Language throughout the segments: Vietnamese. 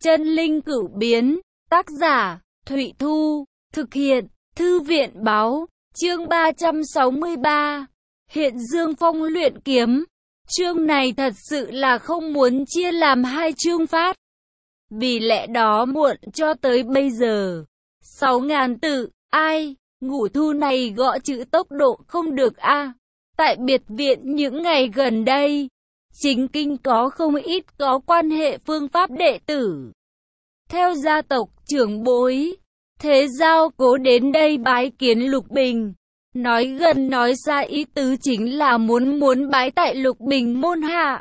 Chân linh cửu biến, tác giả, Thụy Thu, thực hiện, Thư viện báo, chương 363, Hiện Dương Phong luyện kiếm. Chương này thật sự là không muốn chia làm hai chương phát. Vì lẽ đó muộn cho tới bây giờ. 6.000 tự, ai, ngủ thu này gõ chữ tốc độ không được a. Tại biệt viện những ngày gần đây, chính kinh có không ít có quan hệ phương pháp đệ tử. Theo gia tộc trưởng bối, thế giao cố đến đây bái kiến Lục Bình. Nói gần nói xa ý tứ chính là muốn bái tại Lục Bình môn hạ.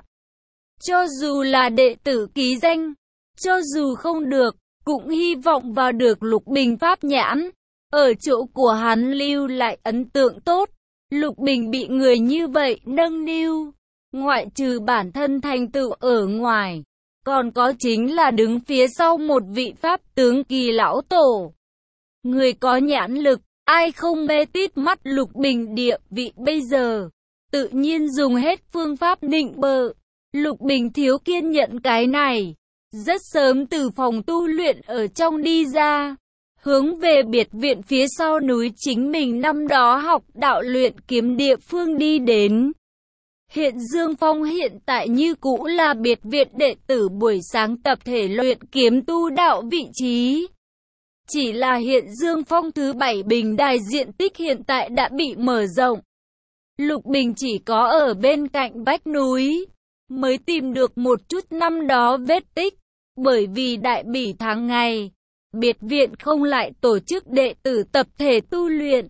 Cho dù là đệ tử ký danh, cho dù không được, cũng hy vọng vào được Lục Bình pháp nhãn. Ở chỗ của hắn lưu lại ấn tượng tốt. Lục Bình bị người như vậy nâng niu, ngoại trừ bản thân thành tựu ở ngoài, còn có chính là đứng phía sau một vị pháp tướng kỳ lão tổ. Người có nhãn lực, ai không mê tít mắt Lục Bình địa vị bây giờ, tự nhiên dùng hết phương pháp nịnh bợ. Lục Bình thiếu kiên nhẫn cái này, rất sớm từ phòng tu luyện ở trong đi ra, hướng về biệt viện phía sau núi chính mình năm đó học đạo luyện kiếm địa phương đi đến. Hiện Dương Phong hiện tại như cũ là biệt viện đệ tử buổi sáng tập thể luyện kiếm tu đạo vị trí. Chỉ là Hiện Dương Phong thứ 7 bình đài diện tích hiện tại đã bị mở rộng. Lục Bình chỉ có ở bên cạnh vách núi mới tìm được một chút năm đó vết tích, bởi vì đại bỉ tháng ngày, biệt viện không lại tổ chức đệ tử tập thể tu luyện.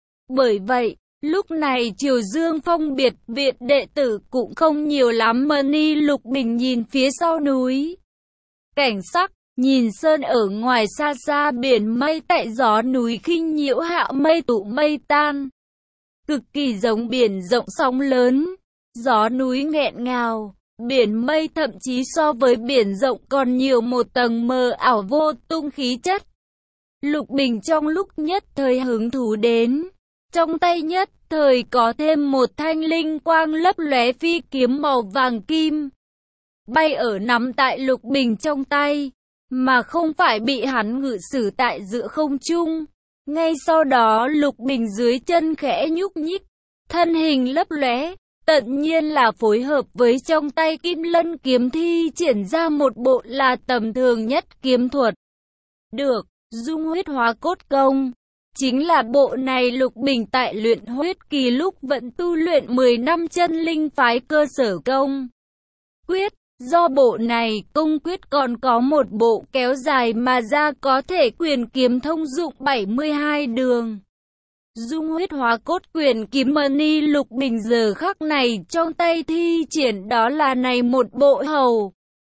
Bởi vậy, lúc này Triều Dương Phong biệt viện đệ tử cũng không nhiều lắm mà ni. Lục Bình nhìn phía sau núi. Cảnh sắc, nhìn sơn ở ngoài xa xa biển mây tại gió núi khinh nhiễu hạ mây tụ mây tan. Cực kỳ giống biển rộng sóng lớn, gió núi nghẹn ngào. Biển mây thậm chí so với biển rộng còn nhiều một tầng mờ ảo vô tung khí chất. Lục Bình trong lúc nhất thời hứng thú đến. Trong tay nhất thời có thêm một thanh linh quang lấp lóe phi kiếm màu vàng kim. Bay ở nắm tại Lục Bình trong tay, mà không phải bị hắn ngự sử tại giữa không trung. Ngay sau đó Lục Bình dưới chân khẽ nhúc nhích, thân hình lấp lóe. Tất nhiên là phối hợp với trong tay Kim Lân kiếm thi triển ra một bộ là tầm thường nhất kiếm thuật. Được, dung huyết hóa cốt công. Chính là bộ này Lục Bình tại luyện huyết kỳ lúc vẫn tu luyện 10 năm chân linh phái cơ sở công quyết. Do bộ này công quyết còn có một bộ kéo dài mà ra có thể quyền kiếm thông dụng 72 đường. Dung huyết hóa cốt quyền kiếm ni. Lục Bình giờ khắc này trong tay thi triển đó là này một bộ hầu.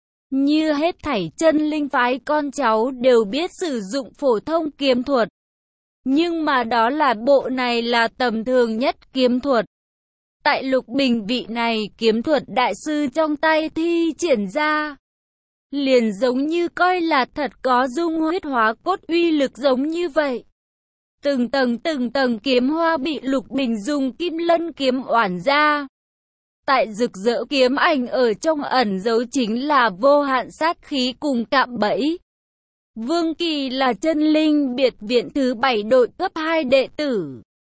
Như hết thảy chân linh phái con cháu đều biết sử dụng phổ thông kiếm thuật. Nhưng mà đó là bộ này là tầm thường nhất kiếm thuật. Tại Lục Bình vị này kiếm thuật đại sư trong tay thi triển ra, liền giống như coi là thật có dung huyết hóa cốt uy lực giống như vậy. Từng tầng kiếm hoa bị Lục Bình dùng Kim Lân kiếm oản ra. Tại rực rỡ kiếm ảnh ở trong ẩn dấu chính là vô hạn sát khí cùng cạm bẫy. Vương Kỳ là chân linh biệt viện thứ 7 đội cấp 2 đệ tử.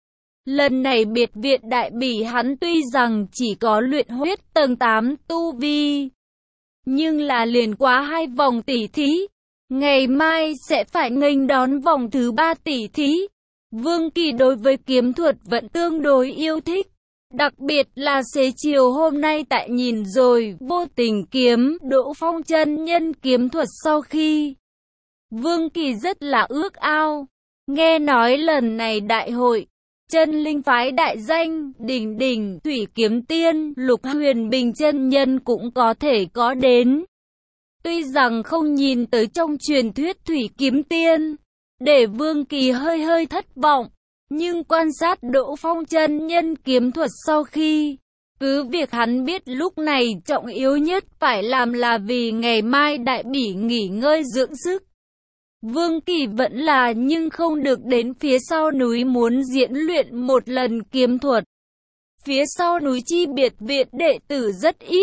Lần này biệt viện đại bỉ hắn tuy rằng chỉ có luyện huyết tầng 8 tu vi, nhưng là liền qua 2 vòng tỉ thí. Ngày mai sẽ phải nghênh đón vòng thứ 3 tỉ thí. Vương Kỳ đối với kiếm thuật vẫn tương đối yêu thích. Đặc biệt là xế chiều hôm nay tại nhìn rồi vô tình kiếm Đỗ Phong chân nhân kiếm thuật sau khi, Vương Kỳ rất là ước ao. Nghe nói lần này đại hội, chân linh phái đại danh, đỉnh Thủy Kiếm Tiên, Lục Huyền Bình chân nhân cũng có thể có đến. Tuy rằng không nhìn tới trong truyền thuyết Thủy Kiếm Tiên, để Vương Kỳ hơi thất vọng, nhưng quan sát Đỗ Phong chân nhân kiếm thuật sau khi, cứ việc hắn biết lúc này trọng yếu nhất phải làm là vì ngày mai đại bỉ nghỉ ngơi dưỡng sức. Vương Kỳ vẫn là nhưng không được đến phía sau núi muốn diễn luyện một lần kiếm thuật. Phía sau núi chi biệt viện đệ tử rất ít,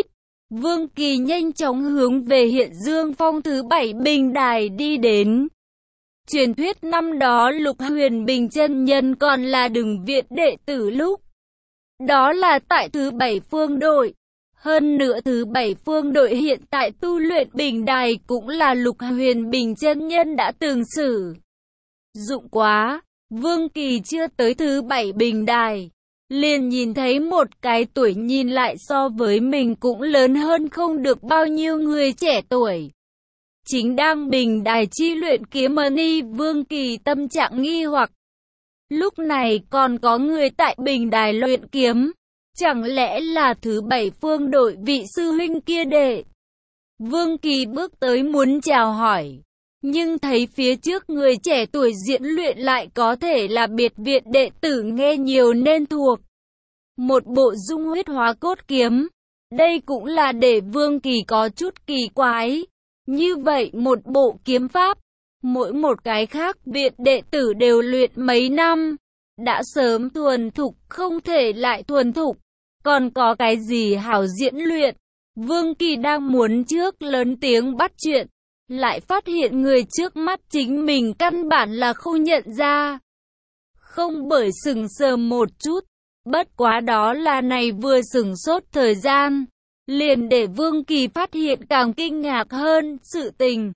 Vương Kỳ nhanh chóng hướng về Hiện Dương Phong thứ 7 bình đài đi đến. Truyền thuyết năm đó Lục Huyền Bình chân nhân còn là Đừng Viện đệ tử lúc đó là tại thứ 7 phương đội. Hơn nữa thứ 7 phương đội hiện tại tu luyện bình đài cũng là Lục Huyền Bình chân nhân đã từng sử dụng quá. Vương Kỳ chưa tới thứ 7 bình đài, liền nhìn thấy một cái tuổi nhìn lại so với mình cũng lớn hơn không được bao nhiêu người trẻ tuổi. Chính đang bình đài chi luyện kiếm ni. Vương Kỳ tâm trạng nghi hoặc. Lúc này còn có người tại bình đài luyện kiếm. Chẳng lẽ là thứ 7 phương đội vị sư huynh kia đệ? Vương Kỳ bước tới muốn chào hỏi, nhưng thấy phía trước người trẻ tuổi diễn luyện lại có thể là biệt viện đệ tử nghe nhiều nên thuộc một bộ dung huyết hóa cốt kiếm. Đây cũng là để Vương Kỳ có chút kỳ quái. Như vậy một bộ kiếm pháp, mỗi một cái khác viện đệ tử đều luyện mấy năm, đã sớm thuần thục không thể lại thuần thục, còn có cái gì hảo diễn luyện. Vương Kỳ đang muốn trước lớn tiếng bắt chuyện, lại phát hiện người trước mắt chính mình căn bản là không nhận ra. Không bởi sừng sờ một chút, bất quá đó là này vừa sừng sốt thời gian, liền để Vương Kỳ phát hiện càng kinh ngạc hơn sự tình.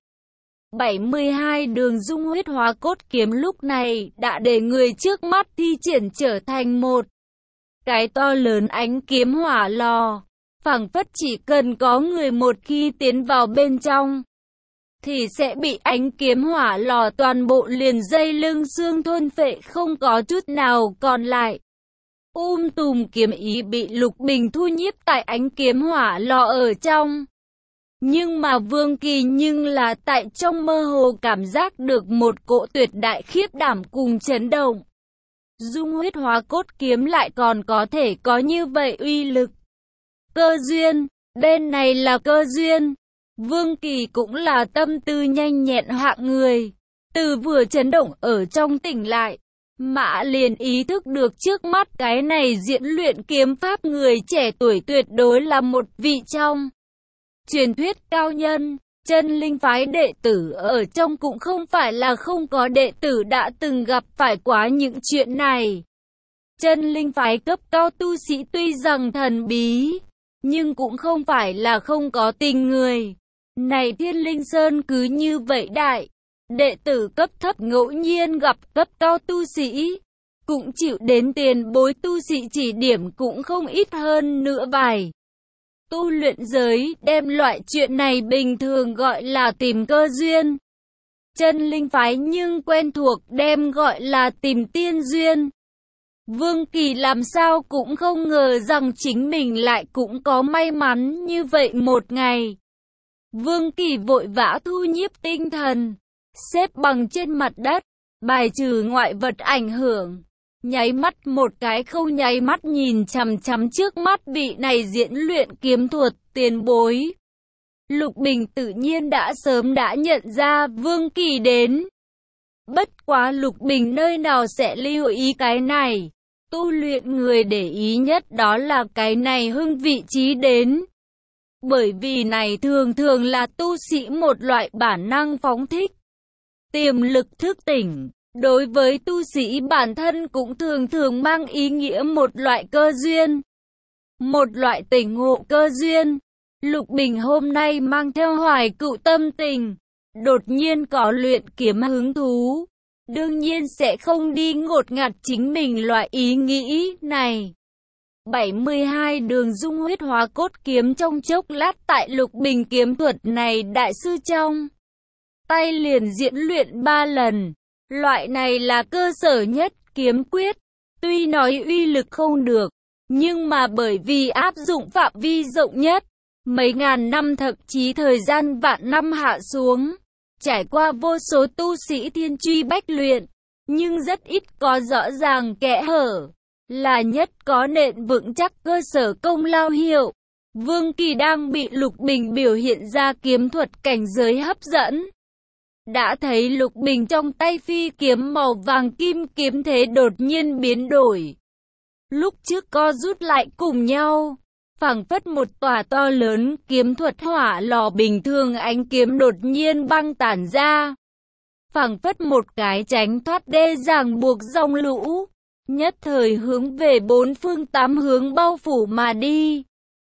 72 đường dung huyết hóa cốt kiếm lúc này đã để người trước mắt thi triển trở thành một cái to lớn ánh kiếm hỏa lò, phảng phất chỉ cần có người một khi tiến vào bên trong thì sẽ bị ánh kiếm hỏa lò toàn bộ liền dây lưng xương thôn phệ không có chút nào còn lại. Tùm kiếm ý bị Lục Bình thu nhiếp tại ánh kiếm hỏa lò ở trong. Nhưng mà Vương Kỳ nhưng là tại trong mơ hồ cảm giác được một cỗ tuyệt đại khiếp đảm cùng chấn động. Dung huyết hóa cốt kiếm lại còn có thể có như vậy uy lực. Cơ duyên, bên này là cơ duyên. Vương Kỳ cũng là tâm tư nhanh nhẹn hạng người. Từ vừa chấn động ở trong tỉnh lại, Mã liền ý thức được trước mắt cái này diễn luyện kiếm pháp người trẻ tuổi tuyệt đối là một vị trong truyền thuyết cao nhân. Chân linh phái đệ tử ở trong cũng không phải là không có đệ tử đã từng gặp phải quá những chuyện này. Chân linh phái cấp cao tu sĩ tuy rằng thần bí, nhưng cũng không phải là không có tình người. Này Thiên Linh Sơn cứ như vậy đại, đệ tử cấp thấp ngẫu nhiên gặp cấp cao tu sĩ, cũng chịu đến tiền bối tu sĩ chỉ điểm cũng không ít hơn nữa vài. Tu luyện giới đem loại chuyện này bình thường gọi là tìm cơ duyên. Chân linh phái nhưng quen thuộc đem gọi là tìm tiên duyên. Vương Kỳ làm sao cũng không ngờ rằng chính mình lại cũng có may mắn như vậy một ngày. Vương Kỳ vội vã thu nhiếp tinh thần, xếp bằng trên mặt đất, bài trừ ngoại vật ảnh hưởng. Nháy mắt một cái không nháy mắt nhìn chằm chằm trước mắt vị này diễn luyện kiếm thuật tiền bối. Lục Bình tự nhiên đã sớm đã nhận ra Vương Kỳ đến. Bất quá Lục Bình nơi nào sẽ lưu ý cái này. Tu luyện người để ý nhất đó là cái này hưng vị trí đến. Bởi vì này thường thường là tu sĩ một loại bản năng phóng thích, tiềm lực thức tỉnh. Đối với tu sĩ bản thân cũng thường thường mang ý nghĩa một loại cơ duyên, một loại tỉnh ngộ cơ duyên. Lục Bình hôm nay mang theo hoài cựu tâm tình, đột nhiên có luyện kiếm hứng thú, đương nhiên sẽ không đi ngột ngạt chính mình loại ý nghĩ này. 72 đường dung huyết hóa cốt kiếm trong chốc lát tại Lục Bình kiếm thuật này đại sư trong tay liền diễn luyện 3 lần. Loại này là cơ sở nhất kiếm quyết, tuy nói uy lực không được, nhưng mà bởi vì áp dụng phạm vi rộng nhất, mấy ngàn năm thậm chí thời gian vạn năm hạ xuống, trải qua vô số tu sĩ thiên truy bách luyện, nhưng rất ít có rõ ràng kẽ hở, là nhất có nền vững chắc cơ sở công lao hiệu. Vương Kỳ đang bị Lục Bình biểu hiện ra kiếm thuật cảnh giới hấp dẫn. Đã thấy Lục Bình trong tay phi kiếm màu vàng kim kiếm thế đột nhiên biến đổi. Lúc trước co rút lại cùng nhau, Phảng phất một tòa to lớn kiếm thuật hỏa lò bình thường, ánh kiếm đột nhiên băng tản ra. Phảng phất một cái tránh thoát đê ràng buộc dòng lũ, nhất thời hướng về bốn phương tám hướng bao phủ mà đi.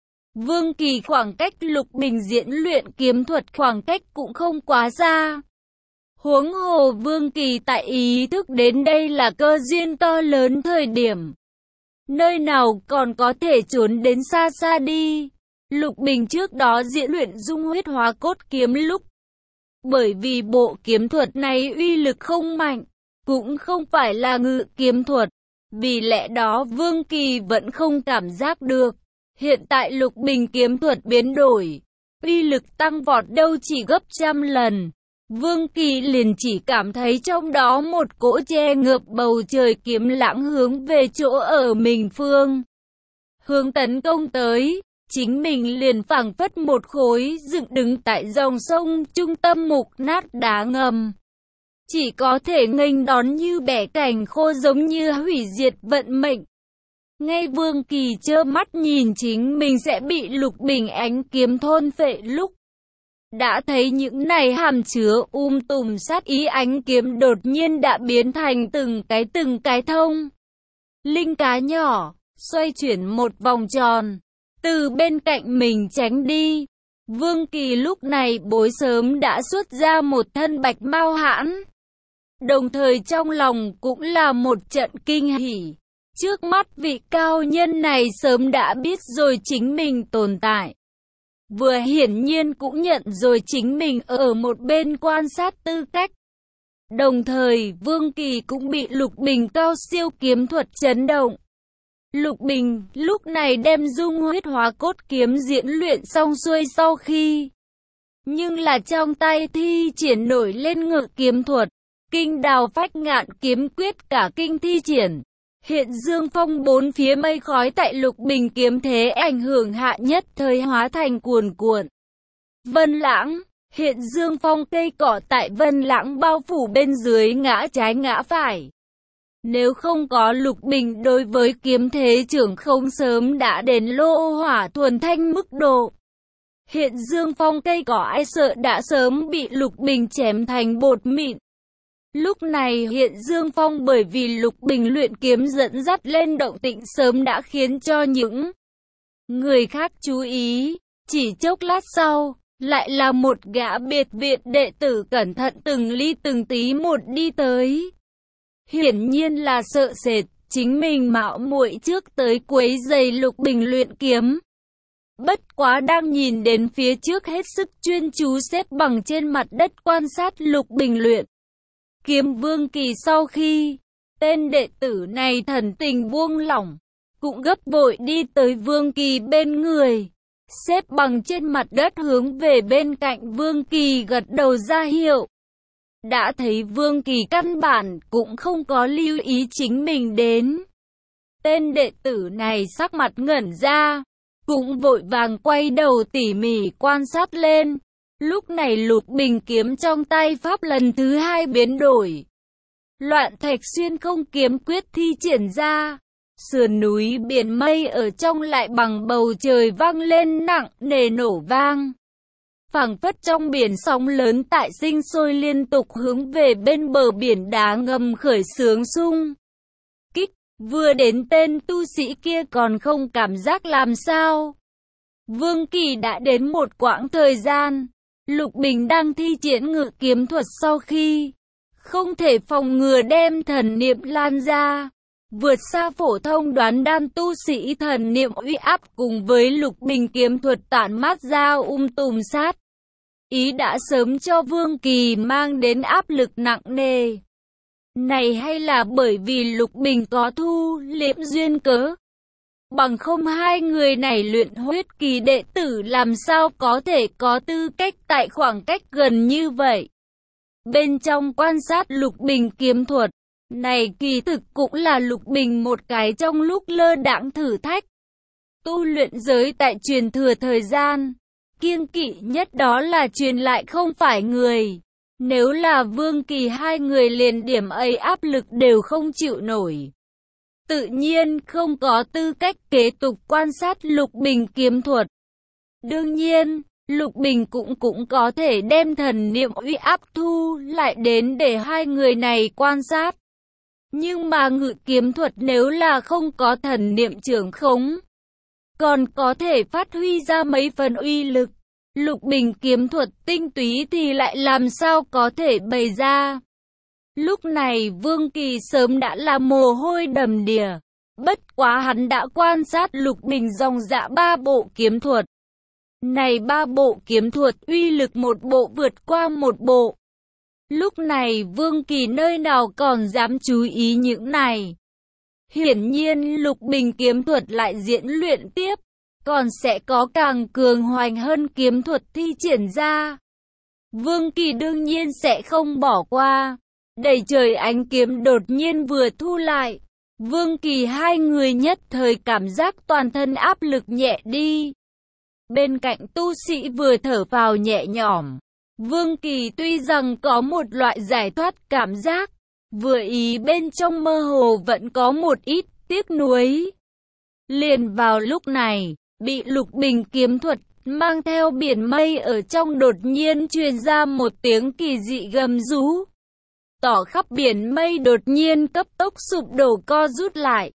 Vương Kỳ khoảng cách Lục Bình diễn luyện kiếm thuật khoảng cách cũng không quá xa. Huống hồ Vương Kỳ tại ý thức đến đây là cơ duyên to lớn thời điểm. Nơi nào còn có thể trốn đến xa xa đi. Lục Bình trước đó diễn luyện dung huyết hóa cốt kiếm lúc. Bởi vì bộ kiếm thuật này uy lực không mạnh, cũng không phải là ngự kiếm thuật. Vì lẽ đó Vương Kỳ vẫn không cảm giác được. Hiện tại Lục Bình kiếm thuật biến đổi, uy lực tăng vọt đâu chỉ gấp trăm lần. Vương Kỳ liền chỉ cảm thấy trong đó một cỗ che ngợp bầu trời kiếm lãng hướng về chỗ ở mình phương. Hướng tấn công tới, chính mình liền phảng phất một khối dựng đứng tại dòng sông trung tâm mục nát đá ngầm. Chỉ có thể nghênh đón như bẻ cành khô, giống như hủy diệt vận mệnh. Ngay Vương Kỳ trơ mắt nhìn chính mình sẽ bị Lục Bình ánh kiếm thôn phệ lúc. Đã thấy những này hàm chứa tùm sát ý ánh kiếm đột nhiên đã biến thành từng cái thông linh cá nhỏ, xoay chuyển một vòng tròn, từ bên cạnh mình tránh đi. Vương Kỳ lúc này bối sớm đã xuất ra một thân bạch mao hãn. Đồng thời trong lòng cũng là một trận kinh hỉ. Trước mắt vị cao nhân này sớm đã biết rồi chính mình tồn tại. Vừa hiển nhiên cũng nhận rồi chính mình ở một bên quan sát tư cách. Đồng thời Vương Kỳ cũng bị Lục Bình cao siêu kiếm thuật chấn động. Lục Bình lúc này đem dung huyết hóa cốt kiếm diễn luyện xong xuôi sau khi. Nhưng là trong tay thi triển nổi lên ngự kiếm thuật. Kinh đào phách ngạn kiếm quyết cả kinh thi triển. Hiện dương phong bốn phía mây khói tại Lục Bình kiếm thế ảnh hưởng hạ nhất thời hóa thành cuồn cuộn. Vân lãng, hiện dương phong cây cỏ tại Vân lãng bao phủ bên dưới ngã trái ngã phải. Nếu không có Lục Bình đối với kiếm thế trưởng không sớm đã đến lô hỏa thuần thanh mức độ. Hiện dương phong cây cỏ ai sợ đã sớm bị Lục Bình chém thành bột mịn. Lúc này hiện dương phong bởi vì Lục Bình luyện kiếm dẫn dắt lên động tĩnh sớm đã khiến cho những người khác chú ý. Chỉ chốc lát sau, lại là một gã biệt viện đệ tử cẩn thận từng ly từng tí một đi tới. Hiển nhiên là sợ sệt, chính mình mạo muội trước tới quấy rầy Lục Bình luyện kiếm. Bất quá đang nhìn đến phía trước hết sức chuyên chú xếp bằng trên mặt đất quan sát Lục Bình luyện kiếm. Vương Kỳ sau khi tên đệ tử này thần tình buông lỏng, cũng gấp vội đi tới Vương Kỳ bên người, xếp bằng trên mặt đất hướng về bên cạnh Vương Kỳ gật đầu ra hiệu. Đã thấy Vương Kỳ căn bản cũng không có lưu ý chính mình đến. Tên đệ tử này sắc mặt ngẩn ra, cũng vội vàng quay đầu tỉ mỉ quan sát lên. Lúc này Lục Bình kiếm trong tay pháp lần thứ hai biến đổi. Loạn thạch xuyên không kiếm quyết thi triển ra. Sườn núi biển mây ở trong lại bằng bầu trời vang lên nặng nề nổ vang. Phảng phất trong biển sóng lớn tại sinh sôi liên tục hướng về bên bờ biển đá ngầm khởi xướng xung kích. Vừa đến tên tu sĩ kia còn không cảm giác làm sao. Vương Kỳ đã đến một quãng thời gian. Lục Bình đang thi triển ngự kiếm thuật sau khi không thể phòng ngừa đem thần niệm lan ra, vượt xa phổ thông đoán đan tu sĩ. Thần niệm uy áp cùng với Lục Bình kiếm thuật tản mát ra tùm sát ý đã sớm cho Vương Kỳ mang đến áp lực nặng nề. Này hay là bởi vì Lục Bình có thu liễm duyên cớ? Bằng không hai người này luyện huyết kỳ đệ tử làm sao có thể có tư cách tại khoảng cách gần như vậy. Bên trong quan sát Lục Bình kiếm thuật, này kỳ thực cũng là Lục Bình một cái trong lúc lơ đãng thử thách. Tu luyện giới tại truyền thừa thời gian, kiêng kỵ nhất đó là truyền lại không phải người. Nếu là Vương Kỳ hai người liền điểm ấy áp lực đều không chịu nổi. tự nhiên không có tư cách kế tục quan sát Lục Bình kiếm thuật. Đương nhiên, Lục Bình cũng có thể đem thần niệm uy áp thu lại đến để hai người này quan sát. Nhưng mà ngự kiếm thuật nếu là không có thần niệm trưởng khống, còn có thể phát huy ra mấy phần uy lực. Lục Bình kiếm thuật tinh túy thì lại làm sao có thể bày ra. Lúc này Vương Kỳ sớm đã là mồ hôi đầm đìa. Bất quá hắn đã quan sát Lục Bình dòng dã 3 bộ kiếm thuật. Này 3 bộ kiếm thuật uy lực một bộ vượt qua một bộ. Lúc này Vương Kỳ nơi nào còn dám chú ý những này. Hiển nhiên Lục Bình kiếm thuật lại diễn luyện tiếp, còn sẽ có càng cường hoành hơn kiếm thuật thi triển ra. Vương Kỳ đương nhiên sẽ không bỏ qua. Đầy trời ánh kiếm đột nhiên vừa thu lại. Vương Kỳ hai người nhất thời cảm giác toàn thân áp lực nhẹ đi. Bên cạnh tu sĩ vừa thở phào nhẹ nhõm. Vương Kỳ tuy rằng có một loại giải thoát cảm giác, vừa ý bên trong mơ hồ vẫn có một ít tiếc nuối. Liền vào lúc này, bị Lục Bình kiếm thuật mang theo biển mây ở trong đột nhiên truyền ra một tiếng kỳ dị gầm rú. Tỏ khắp biển mây đột nhiên cấp tốc sụp đổ co rút lại.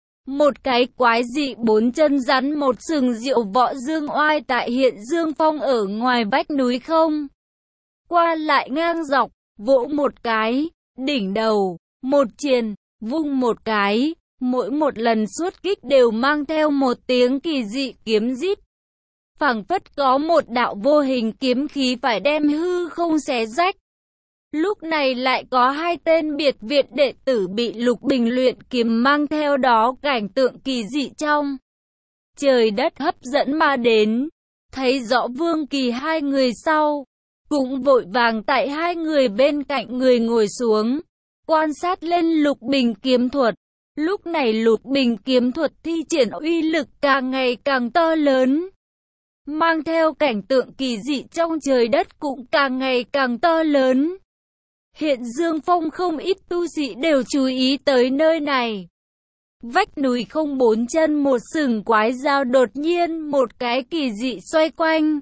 Một cái quái dị 4 chân rắn một sừng diệu võ dương oai tại hiện Dương Phong ở ngoài vách núi không. Qua lại ngang dọc, vỗ một cái, đỉnh đầu, một triền, vung một cái, mỗi một lần xuất kích đều mang theo một tiếng kỳ dị kiếm rít. Phảng phất có một đạo vô hình kiếm khí phải đem hư không xé rách. Lúc này lại có hai tên biệt viện đệ tử bị Lục Bình luyện kiếm mang theo đó cảnh tượng kỳ dị trong trời đất hấp dẫn mà đến. Thấy rõ Vương Kỳ hai người sau, cũng vội vàng tại hai người bên cạnh người ngồi xuống, quan sát lên Lục Bình kiếm thuật. Lúc này Lục Bình kiếm thuật thi triển uy lực càng ngày càng to lớn, mang theo cảnh tượng kỳ dị trong trời đất cũng càng ngày càng to lớn. Hiện Dương Phong không ít tu sĩ đều chú ý tới nơi này. Vách núi không 4 chân một sừng quái dao đột nhiên một cái kỳ dị xoay quanh.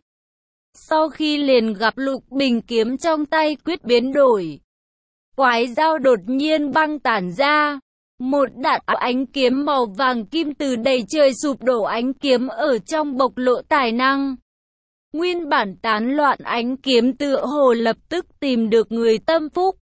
Sau khi liền gặp Lục Bình kiếm trong tay quyết biến đổi, quái dao đột nhiên băng tản ra. Một đạo ánh kiếm màu vàng kim từ đầy trời sụp đổ, ánh kiếm ở trong bộc lộ tài năng. Nguyên bản tán loạn ánh kiếm tựa hồ lập tức tìm được người tâm phúc.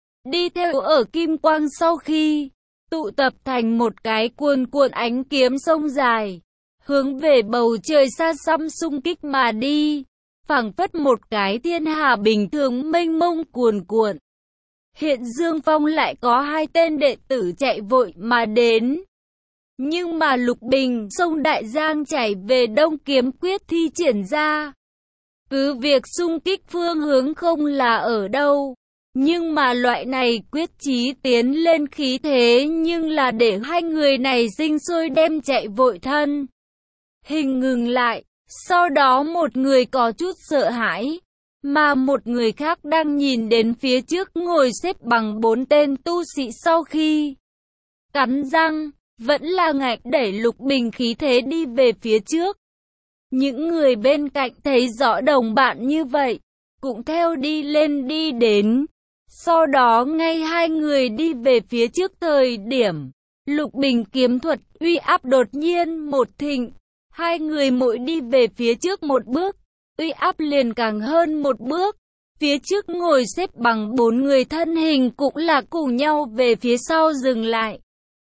Đi theo ở kim quang sau khi tụ tập thành một cái cuồn cuộn ánh kiếm sông dài, hướng về bầu trời xa xăm xung kích mà đi, phảng phất một cái thiên hà bình thường mênh mông cuồn cuộn. Hiện Dương Phong lại có hai tên đệ tử chạy vội mà đến. Nhưng mà Lục Bình sông Đại Giang chảy về Đông kiếm quyết thi triển ra. Cứ việc xung kích phương hướng không là ở đâu, nhưng mà loại này quyết chí tiến lên khí thế nhưng là để hai người này sinh sôi đem chạy vội thân. Hình ngừng lại, sau đó một người có chút sợ hãi, mà một người khác đang nhìn đến phía trước ngồi xếp bằng 4 tên tu sĩ sau khi cắn răng, vẫn là ngạch đẩy Lục Bình khí thế đi về phía trước. Những người bên cạnh thấy rõ đồng bạn như vậy, cũng theo đi lên đi đến. Sau đó ngay hai người đi về phía trước thời điểm, Lục Bình kiếm thuật uy áp đột nhiên một thịnh. Hai người mỗi đi về phía trước một bước, uy áp liền càng hơn một bước. Phía trước ngồi xếp bằng 4 người thân hình cũng là cùng nhau về phía sau dừng lại.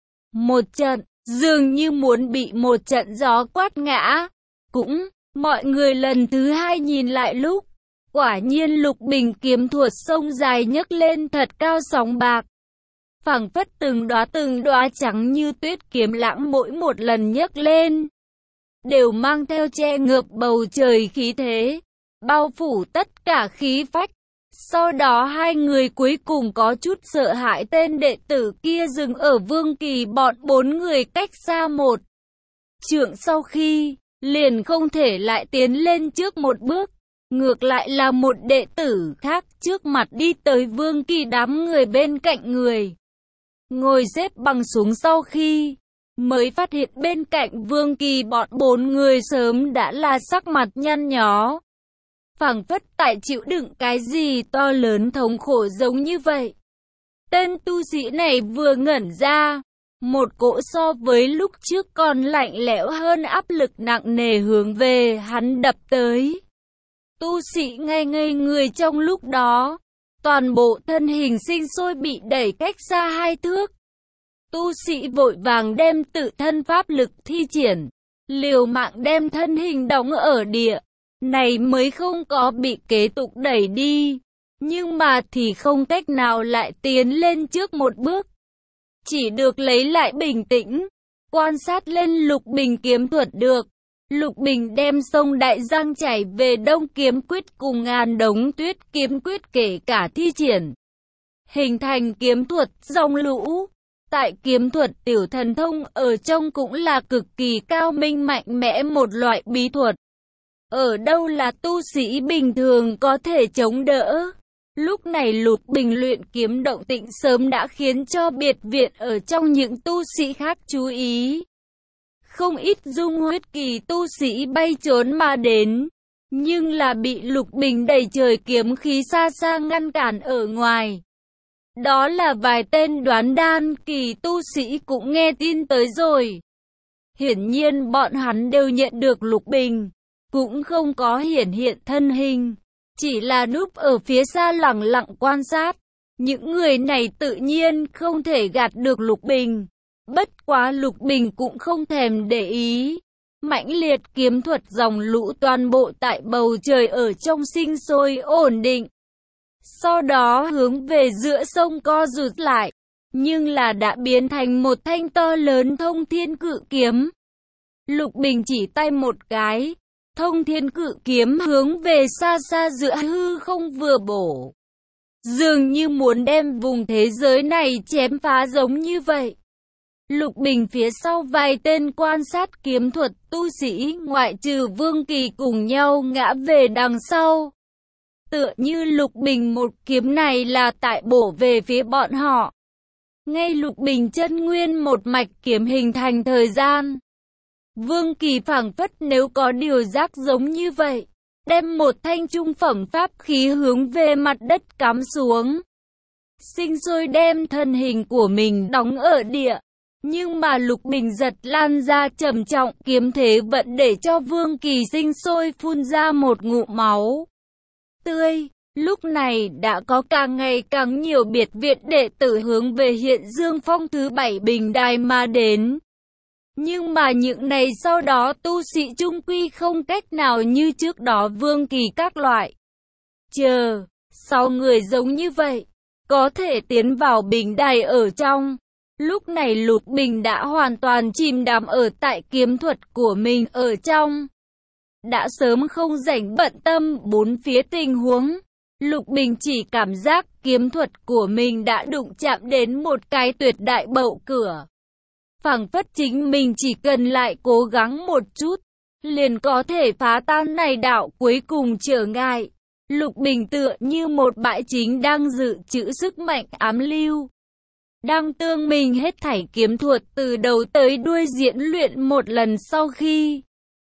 Một trận, dường như muốn bị một trận gió quát ngã. Cũng, mọi người lần thứ hai nhìn lại lúc, quả nhiên Lục Bình kiếm thuật sông dài nhấc lên thật cao sóng bạc. Phảng phất từng đóa trắng như tuyết kiếm lãng mỗi một lần nhấc lên, đều mang theo che ngợp bầu trời khí thế, bao phủ tất cả khí phách. Sau đó hai người cuối cùng có chút sợ hãi, tên đệ tử kia dừng ở Vương Kỳ bọn 4 người cách xa một trượng sau khi, liền không thể lại tiến lên trước một bước. Ngược lại là một đệ tử khác trước mặt đi tới Vương Kỳ đám người bên cạnh người. ngồi xếp bằng xuống sau khi mới phát hiện bên cạnh Vương Kỳ bọn 4 người sớm đã là sắc mặt nhăn nhó. Phảng phất tại chịu đựng cái gì to lớn thống khổ giống như vậy. Tên tu sĩ này vừa ngẩn ra, một cỗ so với lúc trước còn lạnh lẽo hơn áp lực nặng nề hướng về hắn đập tới. Tu sĩ ngây ngây người trong lúc đó, toàn bộ thân hình sinh sôi bị đẩy cách xa 2 thước. Tu sĩ vội vàng đem tự thân pháp lực thi triển, liều mạng đem thân hình đóng ở địa, này mới không có bị kế tục đẩy đi, nhưng mà thì không cách nào lại tiến lên trước một bước. Chỉ được lấy lại bình tĩnh, quan sát lên Lục Bình kiếm thuật được. Lục Bình đem sông Đại Giang chảy về Đông kiếm quyết cùng ngàn đống tuyết kiếm quyết kể cả thi triển, hình thành kiếm thuật dòng lũ. Tại kiếm thuật tiểu thần thông ở trong cũng là cực kỳ cao minh mạnh mẽ một loại bí thuật. Ở đâu là tu sĩ bình thường có thể chống đỡ. Lúc này Lục Bình luyện kiếm động tĩnh sớm đã khiến cho biệt viện ở trong những tu sĩ khác chú ý. Không ít dung huyết kỳ tu sĩ bay trốn mà đến, nhưng là bị Lục Bình đầy trời kiếm khí xa xa ngăn cản ở ngoài. Đó là vài tên đoán đan kỳ tu sĩ cũng nghe tin tới rồi. Hiển nhiên bọn hắn đều nhận được Lục Bình, cũng không có hiển hiện thân hình, chỉ là núp ở phía xa lẳng lặng quan sát. Những người này tự nhiên không thể gạt được Lục Bình. Bất quá Lục Bình cũng không thèm để ý. Mãnh liệt kiếm thuật dòng lũ toàn bộ tại bầu trời ở trong sinh sôi ổn định. Sau đó hướng về giữa sông co rụt lại, nhưng là đã biến thành một thanh to lớn thông thiên cự kiếm. Lục Bình chỉ tay một cái, thông thiên cự kiếm hướng về xa xa giữa hư không vừa bổ. Dường như muốn đem vùng thế giới này chém phá giống như vậy. Lục Bình phía sau vài tên quan sát kiếm thuật tu sĩ ngoại trừ Vương Kỳ cùng nhau ngã về đằng sau. Tựa như Lục Bình một kiếm này là tại bổ về phía bọn họ. Ngay Lục Bình chân nguyên một mạch kiếm hình thành thời gian. Vương Kỳ phảng phất nếu có điều giác giống như vậy, đem một thanh trung phẩm pháp khí hướng về mặt đất cắm xuống. Sinh sôi đem thân hình của mình đóng ở địa. Nhưng mà Lục Bình giật lan ra trầm trọng kiếm thế vẫn để cho Vương Kỳ sinh sôi phun ra một ngụm máu tươi. Lúc này đã có càng ngày càng nhiều biệt viện đệ tử hướng về Hiện Dương Phong thứ 7 bình đài mà đến. Nhưng mà những này sau đó tu sĩ trung quy không cách nào như trước đó Vương Kỳ các loại. Chờ, sau người giống như vậy, có thể tiến vào bình đài ở trong. Lúc này Lục Bình đã hoàn toàn chìm đắm ở tại kiếm thuật của mình ở trong. Đã sớm không rảnh bận tâm bốn phía tình huống. Lục Bình chỉ cảm giác kiếm thuật của mình đã đụng chạm đến một cái tuyệt đại bậu cửa. Phảng phất chính mình chỉ cần lại cố gắng một chút, liền có thể phá tan này đạo cuối cùng trở ngại. Lục Bình tựa như một bãi chính đang dự trữ sức mạnh ám lưu. Đang tương mình hết thảy kiếm thuật từ đầu tới đuôi diễn luyện một lần sau khi.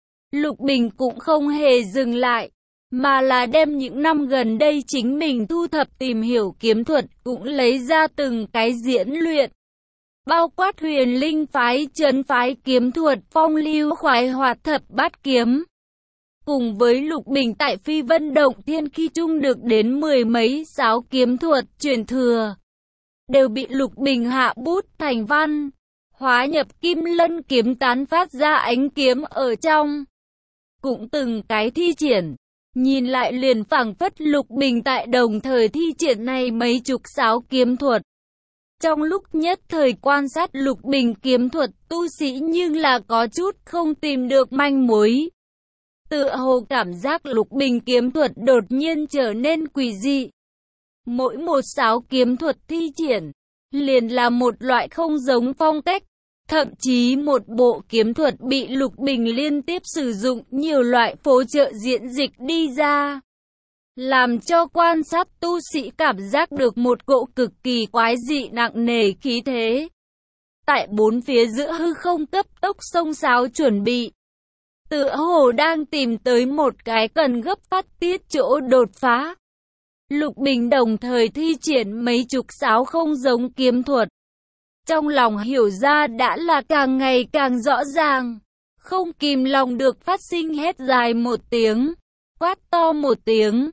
Lục Bình cũng không hề dừng lại, mà là đem những năm gần đây chính mình thu thập tìm hiểu kiếm thuật cũng lấy ra từng cái diễn luyện. Bao quát Huyền Linh phái, Trấn phái kiếm thuật, Phong Lưu khoái hoạt thập bát kiếm. Cùng với Lục Bình tại Phi Vân Động Thiên khi chung được đến 10 mấy giáo kiếm thuật truyền thừa, đều bị Lục Bình hạ bút thành văn, hóa nhập Kim Lân kiếm tán phát ra ánh kiếm ở trong. Cũng từng cái thi triển, nhìn lại liền phảng phất Lục Bình tại đồng thời thi triển này mấy chục giáo kiếm thuật. Trong lúc nhất thời quan sát Lục Bình kiếm thuật tu sĩ nhưng là có chút không tìm được manh mối. Tựa hồ cảm giác Lục Bình kiếm thuật đột nhiên trở nên quỷ dị. Mỗi một giáo kiếm thuật thi triển, liền là một loại không giống phong cách. Thậm chí một bộ kiếm thuật bị Lục Bình liên tiếp sử dụng nhiều loại phối trợ diễn dịch đi ra. làm cho quan sát tu sĩ cảm giác được một cỗ cực kỳ quái dị nặng nề khí thế. Tại bốn phía giữa hư không cấp tốc xông xáo chuẩn bị, tựa hồ đang tìm tới một cái cần gấp phát tiết chỗ đột phá. Lục Bình đồng thời thi triển mấy chục sáo không giống kiếm thuật. Trong lòng hiểu ra đã là càng ngày càng rõ ràng, không kìm lòng được phát sinh hét dài một tiếng, quát to một tiếng,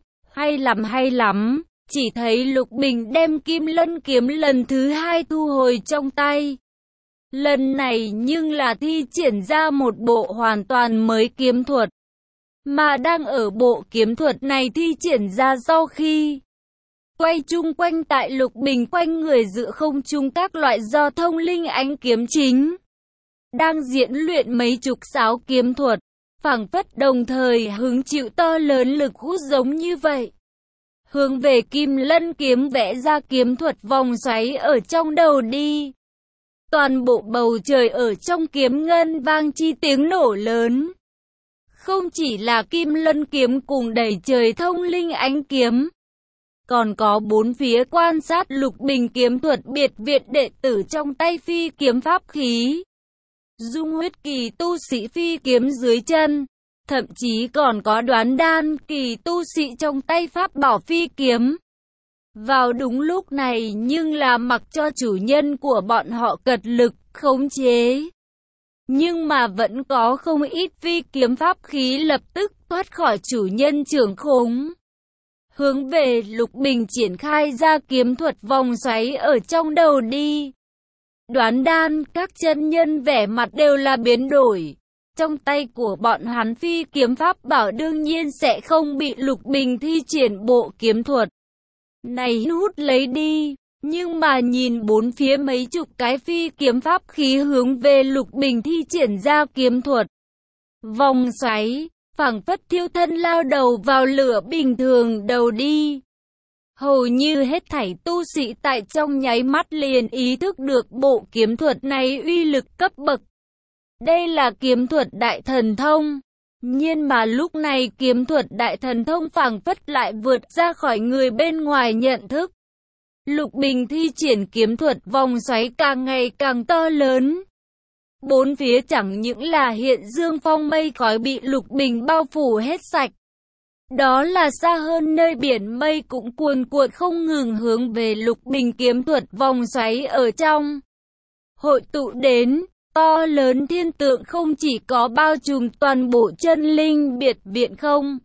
hay lắm, chỉ thấy Lục Bình đem Kim Lân kiếm lần thứ hai thu hồi trong tay. Lần này nhưng là thi triển ra một bộ hoàn toàn mới kiếm thuật, mà đang ở bộ kiếm thuật này thi triển ra sau khi quay chung quanh tại Lục Bình quanh người giữa không trung các loại do thông linh ánh kiếm chính đang diễn luyện mấy chục sáo kiếm thuật, phảng phất đồng thời hứng chịu to lớn lực hút giống như vậy. Hướng về Kim Lân kiếm vẽ ra kiếm thuật vòng xoáy ở trong đầu đi. Toàn bộ bầu trời ở trong kiếm ngân vang chi tiếng nổ lớn. Không chỉ là Kim Lân kiếm cùng đầy trời thông linh ánh kiếm, còn có bốn phía quan sát Lục Bình kiếm thuật biệt viện đệ tử trong tay phi kiếm pháp khí. Dung huyết kỳ tu sĩ phi kiếm dưới chân, thậm chí còn có đoán đan kỳ tu sĩ trong tay pháp bảo phi kiếm. Vào đúng lúc này nhưng là mặc cho chủ nhân của bọn họ cật lực khống chế. Nhưng mà vẫn có không ít phi kiếm pháp khí lập tức thoát khỏi chủ nhân trưởng khống. Hướng về Lục Bình triển khai ra kiếm thuật vòng xoáy ở trong đầu đi. Đoán đan các chân nhân vẻ mặt đều là biến đổi. Trong tay của bọn hắn phi kiếm pháp bảo đương nhiên sẽ không bị Lục Bình thi triển bộ kiếm thuật này hút lấy đi. Nhưng mà nhìn bốn phía mấy chục cái phi kiếm pháp khí hướng về Lục Bình thi triển ra kiếm thuật vòng xoáy, phảng phất thiêu thân lao đầu vào lửa bình thường đầu đi. Hầu như hết thảy tu sĩ tại trong nháy mắt liền ý thức được bộ kiếm thuật này uy lực cấp bậc. Đây là kiếm thuật đại thần thông. Nhưng mà lúc này kiếm thuật đại thần thông phảng phất lại vượt ra khỏi người bên ngoài nhận thức. Lục Bình thi triển kiếm thuật vòng xoáy càng ngày càng to lớn. Bốn phía chẳng những là hiện dương phong mây khói bị Lục Bình bao phủ hết sạch. Đó là xa hơn nơi biển mây cũng cuồn cuộn không ngừng hướng về Lục Bình kiếm thuật vòng xoáy ở trong. Hội tụ đến, to lớn thiên tượng không chỉ có bao trùm toàn bộ chân linh biệt viện không.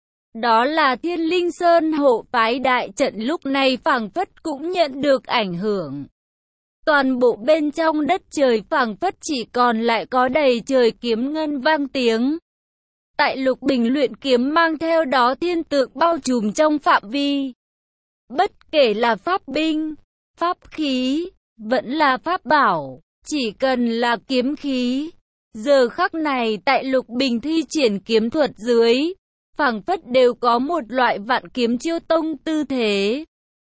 Đó là Thiên Linh Sơn hộ phái đại trận lúc này phảng phất cũng nhận được ảnh hưởng. Toàn bộ bên trong đất trời phảng phất chỉ còn lại có đầy trời kiếm ngân vang tiếng. Tại Lục Bình luyện kiếm mang theo đó thiên tượng bao trùm trong phạm vi. Bất kể là pháp binh, pháp khí, vẫn là pháp bảo, chỉ cần là kiếm khí. Giờ khắc này tại Lục Bình thi triển kiếm thuật dưới, phảng phất đều có một loại vạn kiếm chiêu tông tư thế.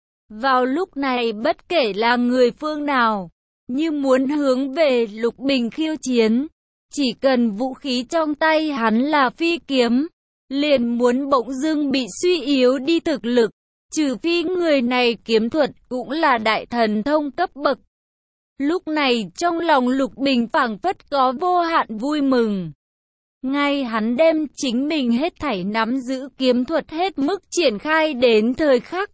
Vào lúc này bất kể là người phương nào, như muốn hướng về Lục Bình khiêu chiến, chỉ cần vũ khí trong tay hắn là phi kiếm, liền muốn bỗng dưng bị suy yếu đi thực lực, trừ phi người này kiếm thuật cũng là đại thần thông cấp bậc. Lúc này trong lòng Lục Bình phảng phất có vô hạn vui mừng. Ngay hắn đem chính mình hết thảy nắm giữ kiếm thuật hết mức triển khai đến thời khắc.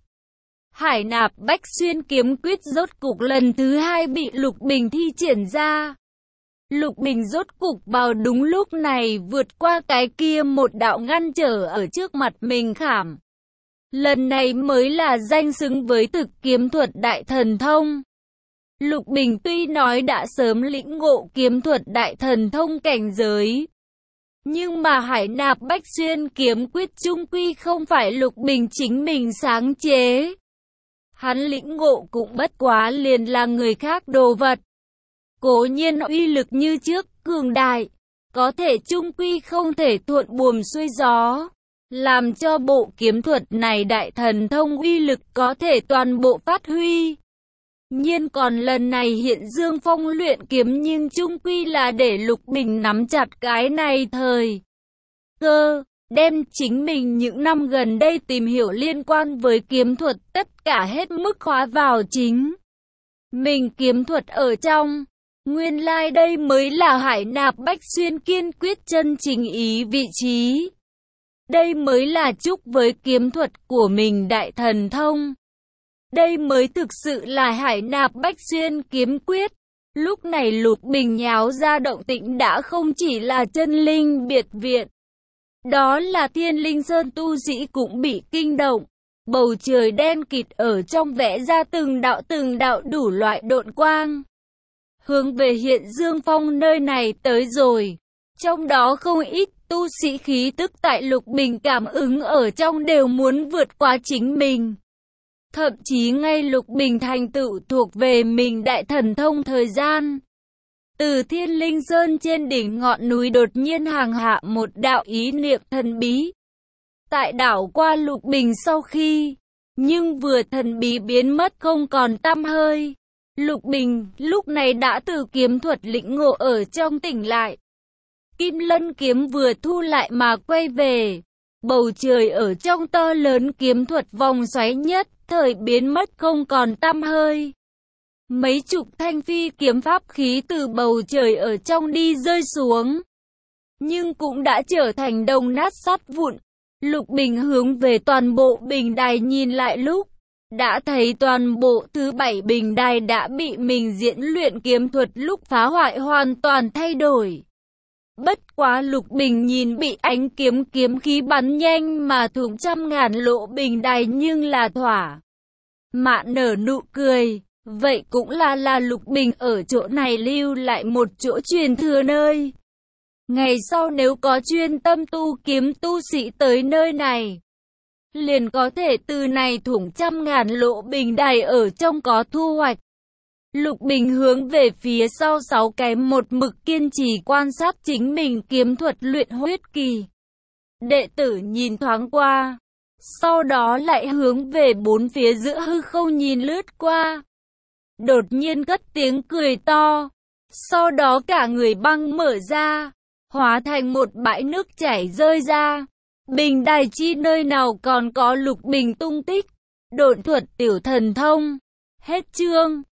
Hải Nạp Bách Xuyên kiếm quyết rốt cục lần thứ hai bị Lục Bình thi triển ra. Lục Bình rốt cục vào đúng lúc này vượt qua cái kia một đạo ngăn trở ở trước mặt mình khảm. Lần này mới là danh xứng với thực kiếm thuật đại thần thông. Lục Bình tuy nói đã sớm lĩnh ngộ kiếm thuật đại thần thông cảnh giới, nhưng mà Hải Nạp Bách Xuyên kiếm quyết chung quy không phải Lục Bình chính mình sáng chế. Hắn lĩnh ngộ cũng bất quá liền là người khác đồ vật. Cố nhiên uy lực như trước cường đại, có thể chung quy không thể thuận buồm xuôi gió, làm cho bộ kiếm thuật này đại thần thông uy lực có thể toàn bộ phát huy. Nhưng còn lần này hiện Dương Phong luyện kiếm nhưng chung quy là để Lục Bình nắm chặt cái này thời cơ. đem chính mình những năm gần đây tìm hiểu liên quan với kiếm thuật tất cả hết mức khóa vào chính mình kiếm thuật ở trong. Nguyên lai đây mới là Hải Nạp Bách Xuyên kiên quyết chân chính ý vị trí. Đây mới là chúc với kiếm thuật của mình đại thần thông. Đây mới thực sự là Hải Nạp Bách Xuyên kiếm quyết. Lúc này Lục Bình nháo ra động tĩnh đã không chỉ là chân linh biệt viện. Đó là Thiên Linh Sơn tu sĩ cũng bị kinh động. Bầu trời đen kịt ở trong vẽ ra từng đạo đủ loại độn quang. Hướng về Hiện Dương Phong nơi này tới rồi. Trong đó không ít tu sĩ khí tức tại Lục Bình cảm ứng ở trong đều muốn vượt qua chính mình. Thậm chí ngay Lục Bình thành tựu thuộc về mình đại thần thông thời gian. Từ Thiên Linh Sơn trên đỉnh ngọn núi đột nhiên hàng hạ một đạo ý niệm thần bí. Tại đảo qua Lục Bình sau khi, nhưng vừa thần bí biến mất không còn tăm hơi. Lục Bình lúc này đã từ kiếm thuật lĩnh ngộ ở trong tỉnh lại. Kim Lân kiếm vừa thu lại mà quay về. Bầu trời ở trong to lớn kiếm thuật vòng xoáy nhất thời biến mất không còn tăm hơi. Mấy chục thanh phi kiếm pháp khí từ bầu trời ở trong đi rơi xuống. Nhưng cũng đã trở thành đồng nát sắt vụn. Lục Bình hướng về toàn bộ bình đài nhìn lại lúc. Đã thấy toàn bộ thứ 7 bình đài đã bị mình diễn luyện kiếm thuật lúc phá hoại hoàn toàn thay đổi. Bất quá Lục Bình nhìn bị ánh kiếm khí bắn nhanh mà thủng trăm ngàn lỗ bình đài nhưng là thỏa mãn nở nụ cười. Vậy cũng là Lục Bình ở chỗ này lưu lại một chỗ truyền thừa nơi. Ngày sau nếu có chuyên tâm tu kiếm tu sĩ tới nơi này, liền có thể từ này thủng trăm ngàn lỗ bình đài ở trong có thu hoạch. Lục Bình hướng về phía sau 6 cái một mực kiên trì quan sát chính mình kiếm thuật luyện huyết kỳ. Đệ tử nhìn thoáng qua, sau đó lại hướng về bốn phía giữa hư không nhìn lướt qua. Đột nhiên cất tiếng cười to, sau đó cả người băng mở ra, hóa thành một bãi nước chảy rơi ra. Bình đài chi nơi nào còn có Lục Bình tung tích. Độn thuật tiểu thần thông. Hết chương.